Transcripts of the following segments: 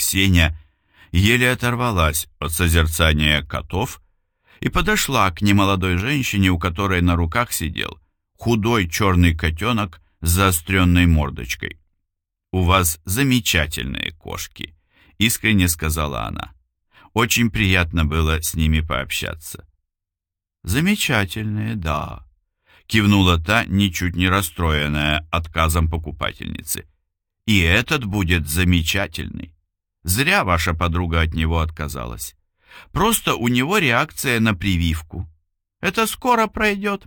Ксения еле оторвалась от созерцания котов и подошла к немолодой женщине, у которой на руках сидел худой черный котенок с заостренной мордочкой. «У вас замечательные кошки», — искренне сказала она. «Очень приятно было с ними пообщаться». «Замечательные, да», — кивнула та, ничуть не расстроенная отказом покупательницы. «И этот будет замечательный. Зря ваша подруга от него отказалась. Просто у него реакция на прививку. Это скоро пройдет».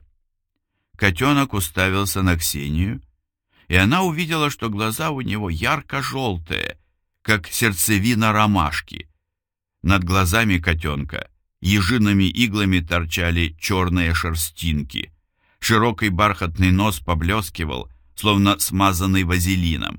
Котенок уставился на Ксению, и она увидела, что глаза у него ярко-желтые, как сердцевина ромашки. Над глазами котенка ежиными иглами торчали черные шерстинки. Широкий бархатный нос поблескивал, словно смазанный вазелином.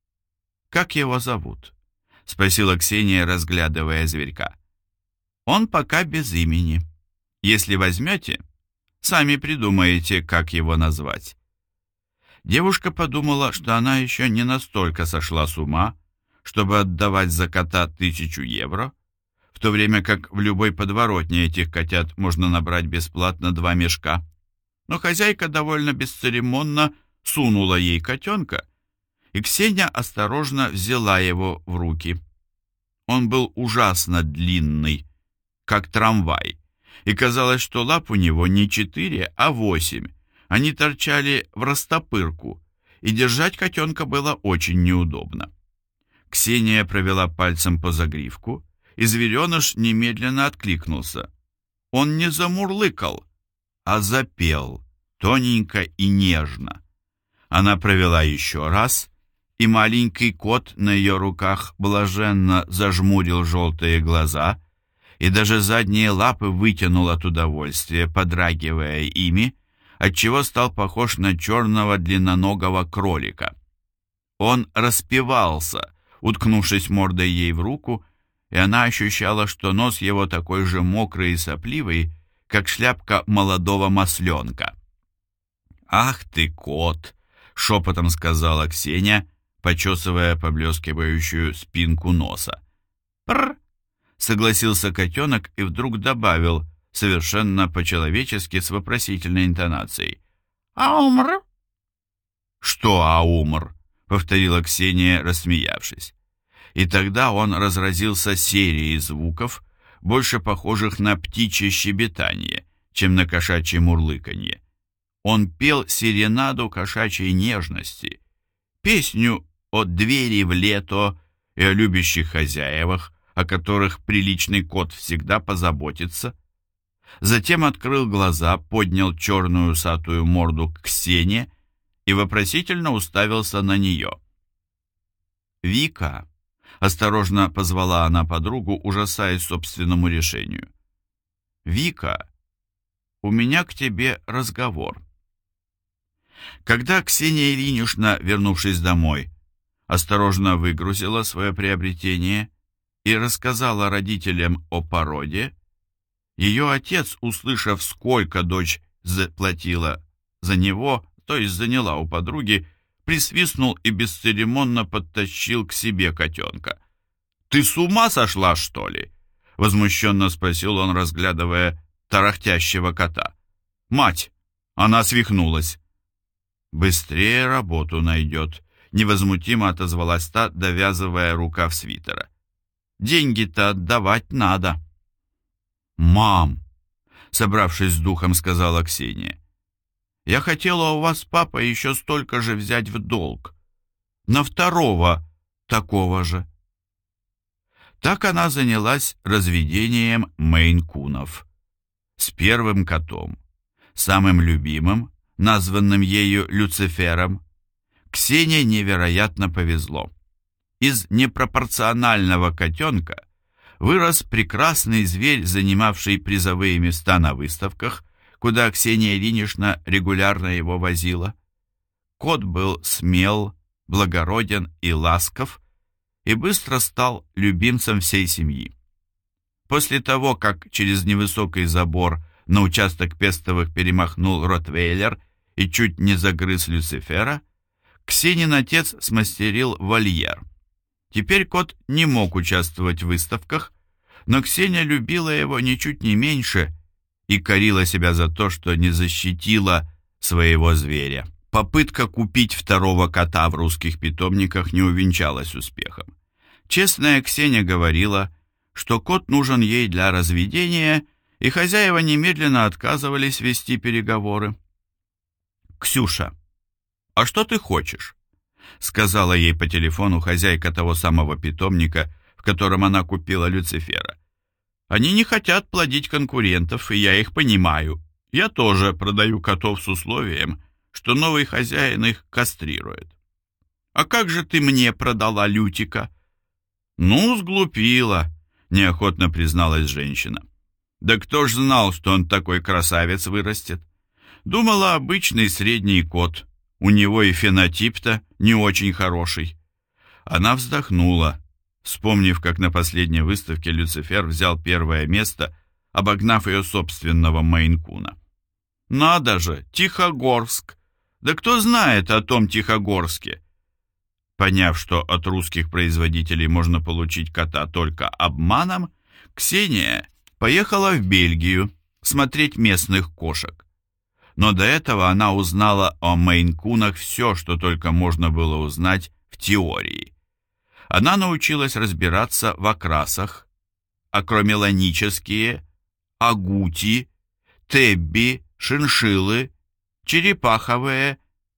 «Как его зовут?» — спросила Ксения, разглядывая зверька. «Он пока без имени. Если возьмете, сами придумаете, как его назвать». Девушка подумала, что она еще не настолько сошла с ума, чтобы отдавать за кота 1000 евро, в то время как в любой подворотне этих котят можно набрать бесплатно 2 мешка. Но хозяйка довольно бесцеремонно сунула ей котенка, и Ксения осторожно взяла его в руки. Он был ужасно длинный, как трамвай, и казалось, что лап у него не 4, а 8. Они торчали в растопырку, и держать котенка было очень неудобно. Ксения провела пальцем по загривку, и звереныш немедленно откликнулся. Он не замурлыкал, а запел, тоненько и нежно. Она провела еще раз, и маленький кот на ее руках блаженно зажмурил желтые глаза, и даже задние лапы вытянул от удовольствия, подрагивая ими, отчего стал похож на черного длинноногого кролика. Он распевался, уткнувшись мордой ей в руку, и она ощущала, что нос его такой же мокрый и сопливый, как шляпка молодого масленка. «Ах ты, кот!» — шепотом сказала Ксения, почесывая поблескивающую спинку носа. «Прррр!» — согласился котенок и вдруг добавил, совершенно по-человечески с вопросительной интонацией. «Аумр?» «Что аумр?» — повторила Ксения, рассмеявшись. И тогда он разразился серией звуков, больше похожих на птичье щебетание, чем на кошачье мурлыканье. Он пел серенаду кошачьей нежности, песню о двери в лето и о любящих хозяевах, о которых приличный кот всегда позаботится. Затем открыл глаза, поднял черную усатую морду к Ксении и вопросительно уставился на нее. «Вика», — осторожно позвала она подругу, ужасаясь собственному решению. «Вика, у меня к тебе разговор». Когда Ксения Ильинична, вернувшись домой, осторожно выгрузила свое приобретение и рассказала родителям о породе, ее отец, услышав, сколько дочь заплатила за него, то есть заняла у подруги, присвистнул и бесцеремонно подтащил к себе котенка. «Ты с ума сошла, что ли?» — возмущенно спросил он, разглядывая тарахтящего кота. «Мать, она свихнулась». «Быстрее работу найдет», — невозмутимо отозвалась та, довязывая рукав свитера. «Деньги-то отдавать надо». «Мам», — собравшись с духом, сказала Ксения, «я хотела у вас, папа, еще столько же взять в долг. На второго такого же». Так она занялась разведением мейн-кунов. С первым котом, самым любимым, названным ею Люцифером, Ксении невероятно повезло. Из непропорционального котенка вырос прекрасный зверь, занимавший призовые места на выставках, куда Ксения Ильинична регулярно его возила. Кот был смел, благороден и ласков, и быстро стал любимцем всей семьи. После того, как через невысокий забор на участок Пестовых перемахнул ротвейлер и чуть не загрыз Люцифера, Ксенин отец смастерил вольер. Теперь кот не мог участвовать в выставках, но Ксения любила его ничуть не меньше и корила себя за то, что не защитила своего зверя. Попытка купить второго кота в русских питомниках не увенчалась успехом. Честная Ксения говорила, что кот нужен ей для разведения, и хозяева немедленно отказывались вести переговоры. «Ксюша, а что ты хочешь?» — сказала ей по телефону хозяйка того самого питомника, в котором она купила Люцифера. «Они не хотят плодить конкурентов, и я их понимаю. Я тоже продаю котов с условием, что новый хозяин их кастрирует». «А как же ты мне продала Лютика?» «Ну, сглупила», — неохотно призналась женщина. «Да кто ж знал, что он такой красавец вырастет? Думала, обычный средний кот. У него и фенотип-то не очень хороший». Она вздохнула, вспомнив, как на последней выставке Люцифер взял первое место, обогнав ее собственного мейн-куна. «Надо же, Тихогорск! Да кто знает о том Тихогорске?» Поняв, что от русских производителей можно получить кота только обманом, Ксения поехала в Бельгию смотреть местных кошек. Но до этого она узнала о мейн-кунах все, что только можно было узнать в теории. Она научилась разбираться в окрасах, акромеланические, агути, тебби, шиншиллы, черепаховые,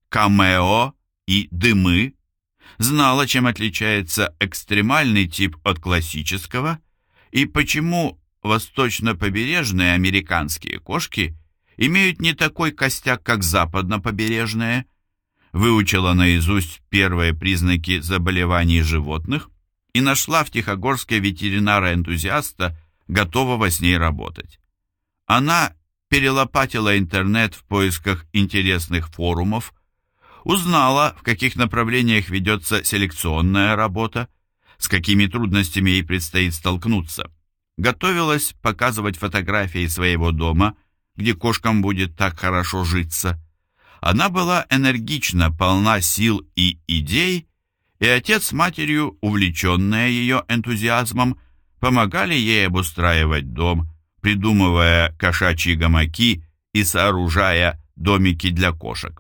камео и дымы, знала, чем отличается экстремальный тип от классического и почему восточно-побережные американские кошки имеют не такой костяк, как западно-побережные, выучила наизусть первые признаки заболеваний животных и нашла в Тихогорске ветеринара-энтузиаста, готового с ней работать. Она перелопатила интернет в поисках интересных форумов, узнала, в каких направлениях ведется селекционная работа, с какими трудностями ей предстоит столкнуться. Готовилась показывать фотографии своего дома, где кошкам будет так хорошо житься. Она была энергична, полна сил и идей, и отец с матерью, увлеченные ее энтузиазмом, помогали ей обустраивать дом, придумывая кошачьи гамаки и сооружая домики для кошек.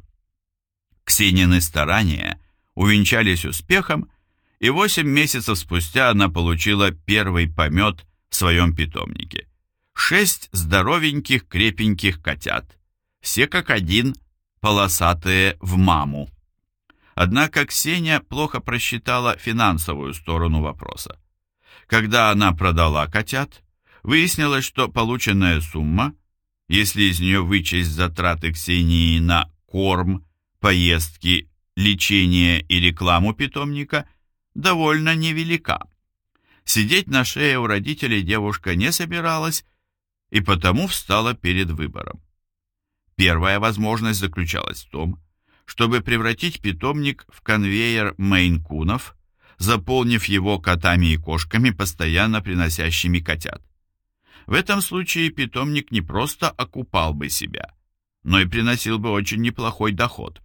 Ксенины старания увенчались успехом, и 8 месяцев спустя она получила первый помет в своем питомнике. 6 здоровеньких крепеньких котят, все как один, полосатые в маму. Однако Ксения плохо просчитала финансовую сторону вопроса. Когда она продала котят, выяснилось, что полученная сумма, если из нее вычесть затраты Ксении на корм, поездки, лечение и рекламу питомника, довольно невелика. Сидеть на шее у родителей девушка не собиралась и потому встала перед выбором. Первая возможность заключалась в том, чтобы превратить питомник в конвейер мейн-кунов, заполнив его котами и кошками, постоянно приносящими котят. В этом случае питомник не просто окупал бы себя, но и приносил бы очень неплохой доход.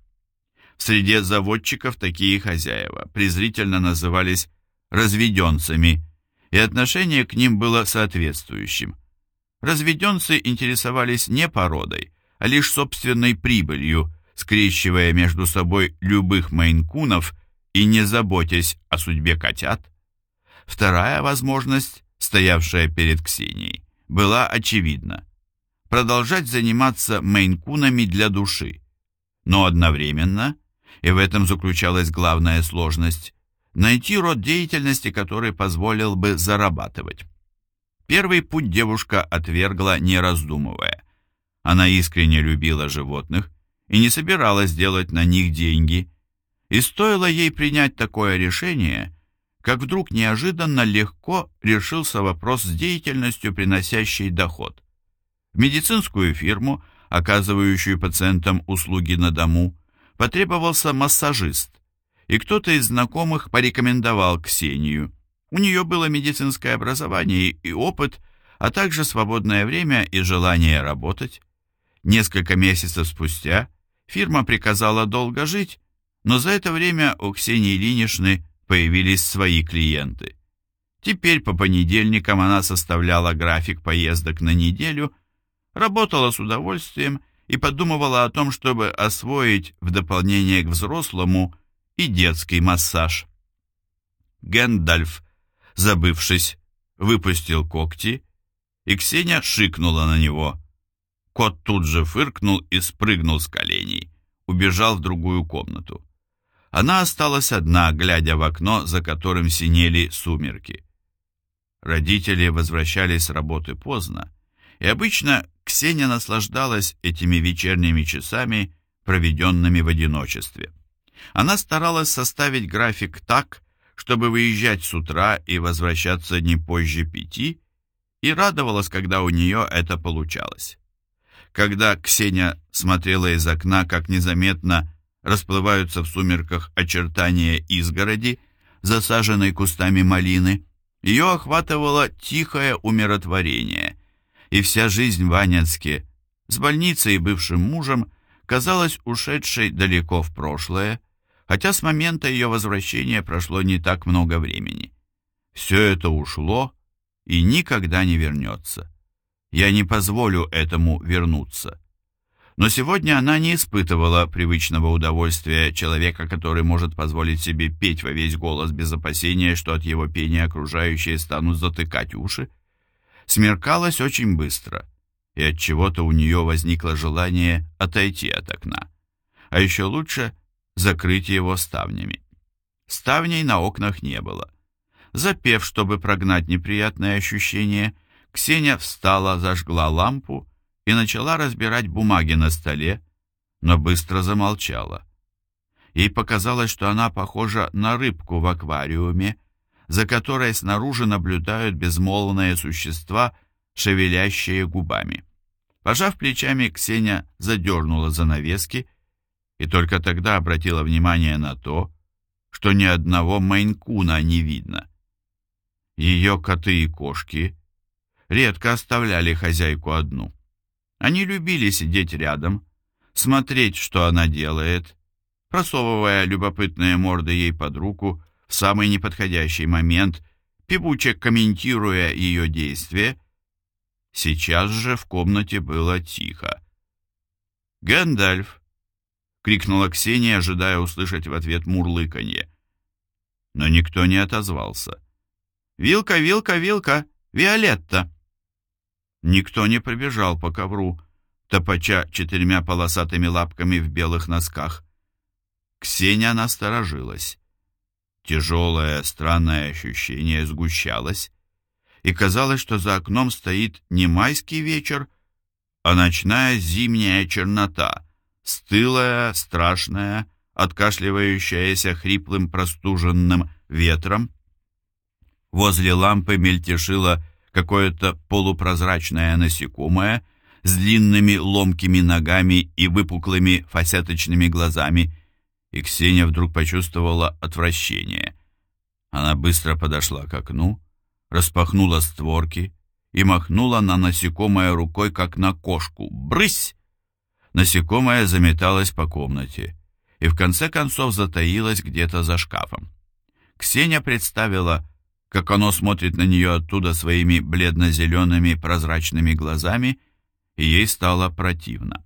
В среде заводчиков такие хозяева презрительно назывались разведенцами, и отношение к ним было соответствующим. Разведенцы интересовались не породой, а лишь собственной прибылью, скрещивая между собой любых мейн-кунов и не заботясь о судьбе котят. Вторая возможность, стоявшая перед Ксенией, была очевидна. Продолжать заниматься мейн-кунами для души, но одновременно, и в этом заключалась главная сложность, найти род деятельности, который позволил бы зарабатывать. Первый путь девушка отвергла, не раздумывая. Она искренне любила животных и не собиралась делать на них деньги. И стоило ей принять такое решение, как вдруг неожиданно легко решился вопрос с деятельностью, приносящей доход. В медицинскую фирму, оказывающую пациентам услуги на дому, потребовался массажист, и кто-то из знакомых порекомендовал Ксению. У нее было медицинское образование и опыт, а также свободное время и желание работать. Несколько месяцев спустя фирма приказала долго жить, но за это время у Ксении Ильиничны появились свои клиенты. Теперь по понедельникам она составляла график поездок на неделю, работала с удовольствием и подумывала о том, чтобы освоить в дополнение к взрослому и детский массаж. Гэндальф, забывшись, выпустил когти, и Ксения шикнула на него. Кот тут же фыркнул и спрыгнул с коленей, убежал в другую комнату. Она осталась одна, глядя в окно, за которым синели сумерки. Родители возвращались с работы поздно, и обычно Ксения наслаждалась этими вечерними часами, проведенными в одиночестве. Она старалась составить график так, чтобы выезжать с утра и возвращаться не позже 5, и радовалась, когда у нее это получалось. Когда Ксения смотрела из окна, как незаметно расплываются в сумерках очертания изгороди, засаженной кустами малины, ее охватывало тихое умиротворение, и вся жизнь в Анненске с больницей и бывшим мужем казалась ушедшей далеко в прошлое, хотя с момента ее возвращения прошло не так много времени. Все это ушло и никогда не вернется. Я не позволю этому вернуться. Но сегодня она не испытывала привычного удовольствия человека, который может позволить себе петь во весь голос без опасения, что от его пения окружающие станут затыкать уши. Смеркалось очень быстро, и от чего-то у нее возникло желание отойти от окна. А еще лучше закрыть его ставнями. Ставней на окнах не было. Запев, чтобы прогнать неприятное ощущение, Ксения встала, зажгла лампу и начала разбирать бумаги на столе, но быстро замолчала. Ей показалось, что она похожа на рыбку в аквариуме, за которой снаружи наблюдают безмолвные существа, шевелящие губами. Пожав плечами, Ксения задернула занавески и только тогда обратила внимание на то, что ни одного мейн-куна не видно. Ее коты и кошки редко оставляли хозяйку одну. Они любили сидеть рядом, смотреть, что она делает, просовывая любопытные морды ей под руку в самый неподходящий момент, певуче комментируя ее действия. Сейчас же в комнате было тихо. «Гэндальф!» — крикнула Ксения, ожидая услышать в ответ мурлыканье. Но никто не отозвался. «Вилка, вилка, вилка! Виолетта!» Никто не пробежал по ковру, топача 4 полосатыми лапками в белых носках. Ксения насторожилась. Тяжелое, странное ощущение сгущалось, и казалось, что за окном стоит не майский вечер, а ночная зимняя чернота, стылая, страшная, откашливающаяся хриплым простуженным ветром. Возле лампы мельтешило какое-то полупрозрачное насекомое с длинными ломкими ногами и выпуклыми фасеточными глазами, и Ксения вдруг почувствовала отвращение. Она быстро подошла к окну, распахнула створки и махнула на насекомое рукой, как на кошку. «Брысь!» Насекомое заметалось по комнате и в конце концов затаилось где-то за шкафом. Ксения представила, как оно смотрит на нее оттуда своими бледно-зелеными прозрачными глазами, и ей стало противно.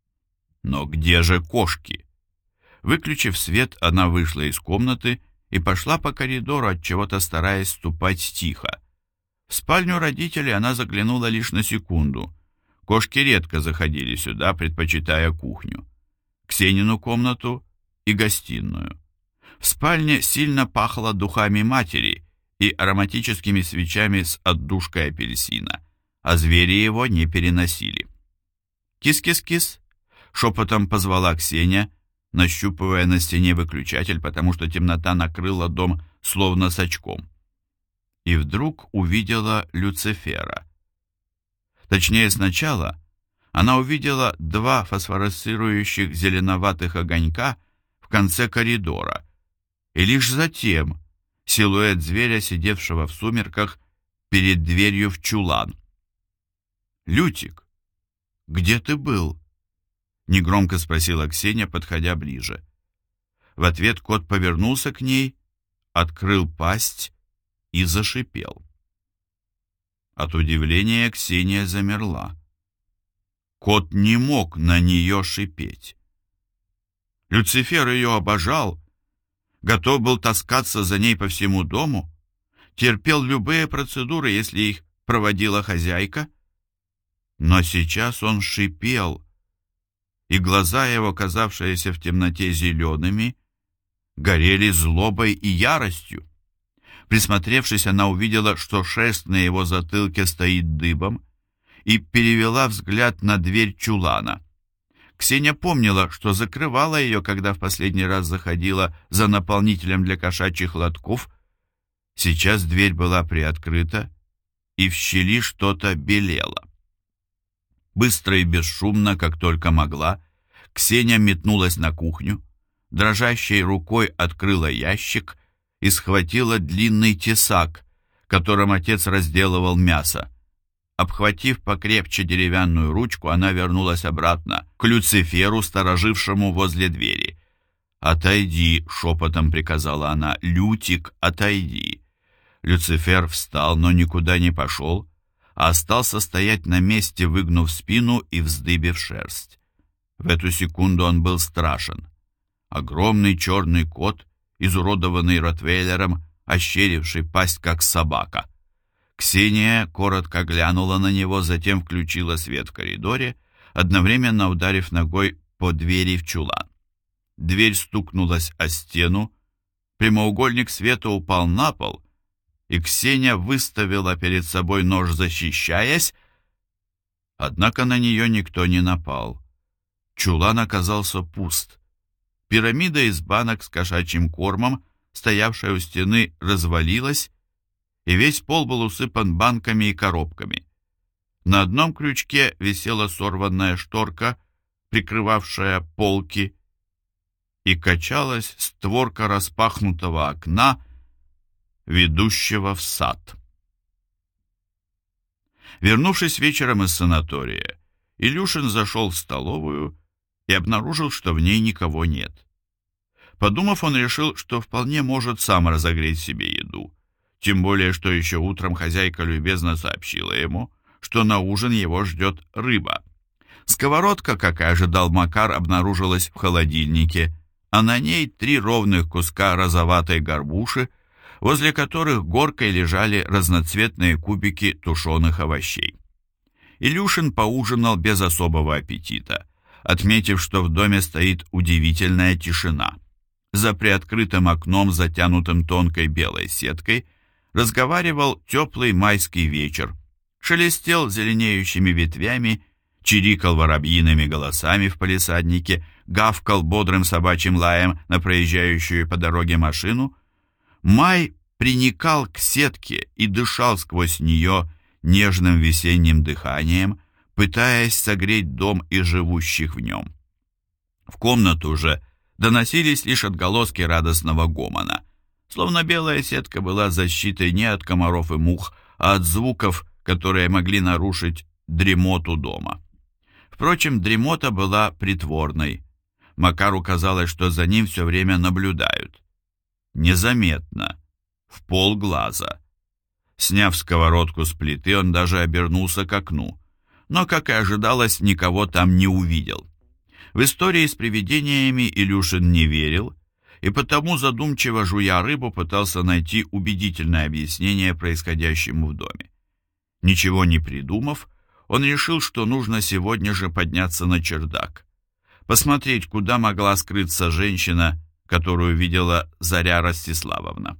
Но где же кошки? Выключив свет, она вышла из комнаты и пошла по коридору, отчего-то стараясь ступать тихо. В спальню родителей она заглянула лишь на секунду. Кошки редко заходили сюда, предпочитая кухню, Ксенину комнату и гостиную. В спальне сильно пахло духами матери и ароматическими свечами с отдушкой апельсина, а звери его не переносили. «Кис-кис-кис!» — шепотом позвала Ксения, нащупывая на стене выключатель, потому что темнота накрыла дом словно сачком. И вдруг увидела Люцифера. Точнее, сначала она увидела 2 фосфоресцирующих зеленоватых огонька в конце коридора, и лишь затем силуэт зверя, сидевшего в сумерках перед дверью в чулан. «Лютик, где ты был?» — негромко спросила Ксения, подходя ближе. В ответ кот повернулся к ней, открыл пасть и зашипел. От удивления Ксения замерла. Кот не мог на нее шипеть. Люцифер ее обожал, готов был таскаться за ней по всему дому, терпел любые процедуры, если их проводила хозяйка. Но сейчас он шипел, и глаза его, казавшиеся в темноте зелеными, горели злобой и яростью. Присмотревшись, она увидела, что шерсть на его затылке стоит дыбом, и перевела взгляд на дверь чулана. Ксения помнила, что закрывала ее, когда в последний раз заходила за наполнителем для кошачьих лотков. Сейчас дверь была приоткрыта, и в щели что-то белело. Быстро и бесшумно, как только могла, Ксения метнулась на кухню, дрожащей рукой открыла ящик и схватила длинный тесак, которым отец разделывал мясо. Обхватив покрепче деревянную ручку, она вернулась обратно к Люциферу, сторожившему возле двери. «Отойди», — шепотом приказала она, — «Лютик, отойди». Люцифер встал, но никуда не пошел, а остался стоять на месте, выгнув спину и вздыбив шерсть. В эту секунду он был страшен. Огромный черный кот, изуродованный ротвейлером, ощеривший пасть, как собака. Ксения коротко глянула на него, затем включила свет в коридоре, одновременно ударив ногой по двери в чулан. Дверь стукнулась о стену, прямоугольник света упал на пол, и Ксения выставила перед собой нож, защищаясь, однако на нее никто не напал. Чулан оказался пуст. Пирамида из банок с кошачьим кормом, стоявшая у стены, развалилась, и весь пол был усыпан банками и коробками. На одном крючке висела сорванная шторка, прикрывавшая полки, и качалась створка распахнутого окна, ведущего в сад. Вернувшись вечером из санатория, Илюшин зашел в столовую и обнаружил, что в ней никого нет. Подумав, он решил, что вполне может сам разогреть себе еду, тем более, что еще утром хозяйка любезно сообщила ему, что на ужин его ждет рыба. Сковородка, как и ожидал Макар, обнаружилась в холодильнике, а на ней 3 ровных куска розоватой горбуши, возле которых горкой лежали разноцветные кубики тушеных овощей. Илюшин поужинал без особого аппетита, отметив, что в доме стоит удивительная тишина. За приоткрытым окном, затянутым тонкой белой сеткой, разговаривал теплый майский вечер, шелестел зеленеющими ветвями, чирикал воробьиными голосами в палисаднике, гавкал бодрым собачьим лаем на проезжающую по дороге машину. Май приникал к сетке и дышал сквозь нее нежным весенним дыханием, пытаясь согреть дом и живущих в нем. В комнату же доносились лишь отголоски радостного гомона, словно белая сетка была защитой не от комаров и мух, а от звуков, которые могли нарушить дремоту дома. Впрочем, дремота была притворной. Макару казалось, что за ним все время наблюдают. Незаметно, в полглаза. Сняв сковородку с плиты, он даже обернулся к окну, но, как и ожидалось, никого там не увидел. В истории с привидениями Илюшин не верил, и потому, задумчиво жуя рыбу, пытался найти убедительное объяснение происходящему в доме. Ничего не придумав, он решил, что нужно сегодня же подняться на чердак, посмотреть, куда могла скрыться женщина, которую видела Заря Ростиславовна.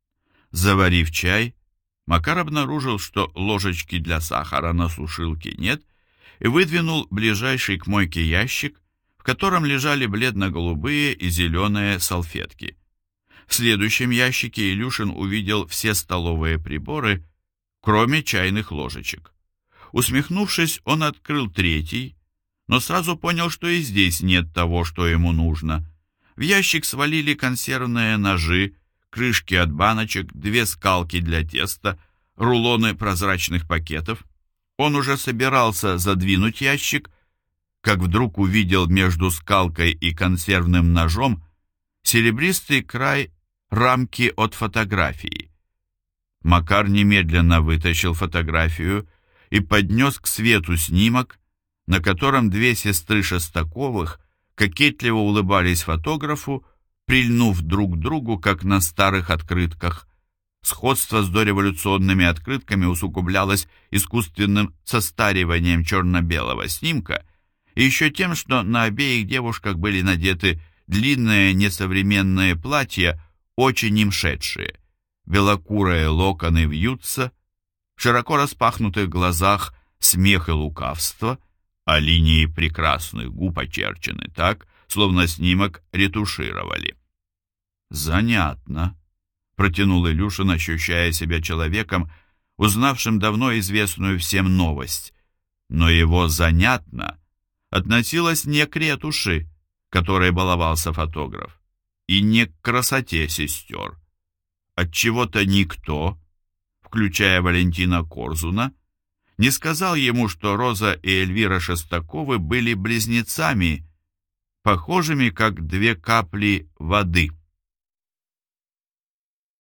Заварив чай, Макар обнаружил, что ложечки для сахара на сушилке нет, и выдвинул ближайший к мойке ящик, в котором лежали бледно-голубые и зеленые салфетки. В следующем ящике Илюшин увидел все столовые приборы, кроме чайных ложечек. Усмехнувшись, он открыл 3-й, но сразу понял, что и здесь нет того, что ему нужно. В ящик свалили консервные ножи, крышки от баночек, 2 скалки для теста, рулоны прозрачных пакетов. Он уже собирался задвинуть ящик, как вдруг увидел между скалкой и консервным ножом серебристый край рамки от фотографии. Макар немедленно вытащил фотографию и поднес к свету снимок, на котором две сестры Шестаковых кокетливо улыбались фотографу, прильнув друг к другу, как на старых открытках. Сходство с дореволюционными открытками усугублялось искусственным состариванием черно-белого снимка и еще тем, что на обеих девушках были надеты длинные несовременные платья, очень им шедшие. Белокурые локоны вьются, в широко распахнутых глазах смех и лукавство, а линии прекрасных губ очерчены так, словно снимок ретушировали. «Занятно», — протянул Илюшин, ощущая себя человеком, узнавшим давно известную всем новость. Но его «занятно» относилось не к ретуши, которой баловался фотограф, и не к красоте сестер. Отчего-то никто, включая Валентина Корзуна, не сказал ему, что Роза и Эльвира Шестаковы были близнецами, похожими как две капли воды.